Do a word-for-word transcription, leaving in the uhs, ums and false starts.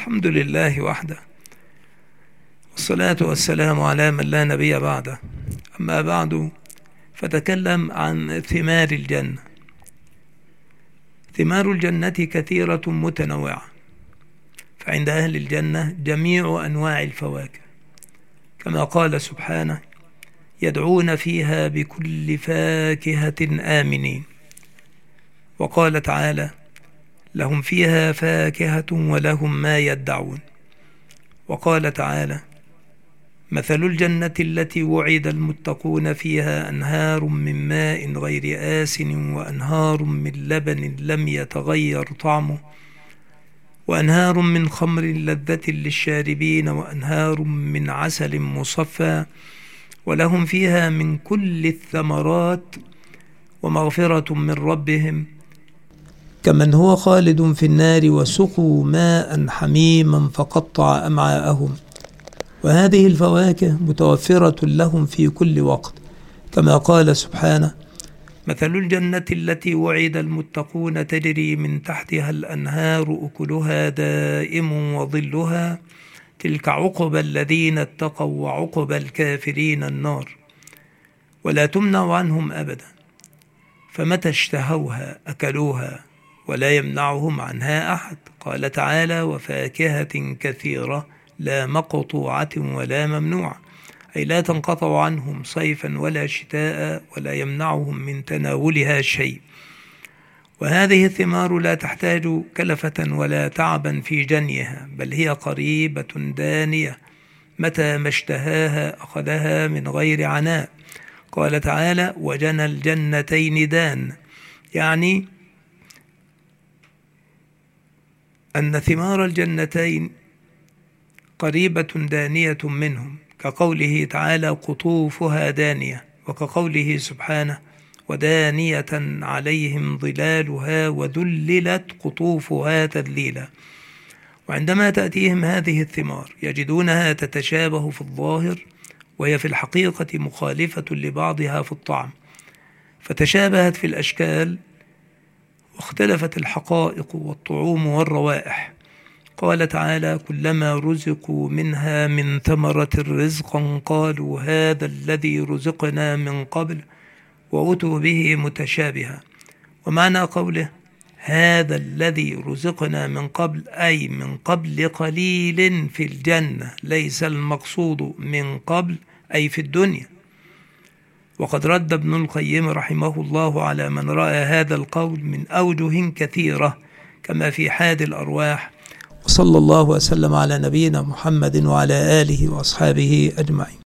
الحمد لله وحده، والصلاة والسلام على من لا نبي بعده. أما بعد، فتكلم عن ثمار الجنة. ثمار الجنة كثيرة متنوعة، فعند أهل الجنة جميع أنواع الفواكه، كما قال سبحانه: يدعون فيها بكل فاكهة آمنين. وقال تعالى: لهم فيها فاكهة ولهم ما يدعون. وقال تعالى: مثل الجنة التي وعد المتقون فيها أنهار من ماء غير آسن وأنهار من لبن لم يتغير طعمه وأنهار من خمر لذة للشاربين وأنهار من عسل مصفى ولهم فيها من كل الثمرات ومغفرة من ربهم كمن هو خالد في النار وسقوا ماء حميما فقطع أمعاءهم. وهذه الفواكه متوفرة لهم في كل وقت، كما قال سبحانه: مثل الجنة التي وعد المتقون تجري من تحتها الأنهار أكلها دائم وظلها تلك عقبى الذين اتقوا وعقبى الكافرين النار ولا تمنع عنهم أبدا، فمتى اشتهوها أكلوها ولا يمنعهم عنها أحد. قال تعالى: وفاكهة كثيرة لا مقطوعة ولا ممنوعة، أي لا تنقطع عنهم صيفا ولا شتاء ولا يمنعهم من تناولها شيء. وهذه الثمار لا تحتاج كلفة ولا تعبا في جنيها، بل هي قريبة دانية، متى ما اشتهاها أخذها من غير عناء. قال تعالى: وجنى الجنتين دان، يعني أن ثمار الجنتين قريبة دانية منهم، كقوله تعالى: قطوفها دانية، وكقوله سبحانه: ودانية عليهم ظلالها وذللت قطوفها تذليلا. وعندما تأتيهم هذه الثمار يجدونها تتشابه في الظاهر، وهي في الحقيقة مخالفة لبعضها في الطعم، فتشابهت في الأشكال واختلفت الحقائق والطعوم والروائح. قال تعالى: كلما رزقوا منها من ثمرة رزقا قالوا هذا الذي رزقنا من قبل وأتوا به متشابها. ومعنى قوله هذا الذي رزقنا من قبل أي من قبل قليل في الجنة، ليس المقصود من قبل أي في الدنيا. وقد رد ابن القيم رحمه الله على من رأى هذا القول من أوجه كثيرة، كما في حاد الأرواح. وصلى الله وسلم على نبينا محمد وعلى آله وأصحابه أجمعين.